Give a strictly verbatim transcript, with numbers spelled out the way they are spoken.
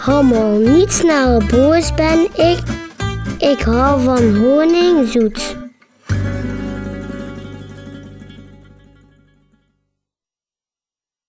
Allemaal niet snel boos ben ik. Ik hou van honing zoet.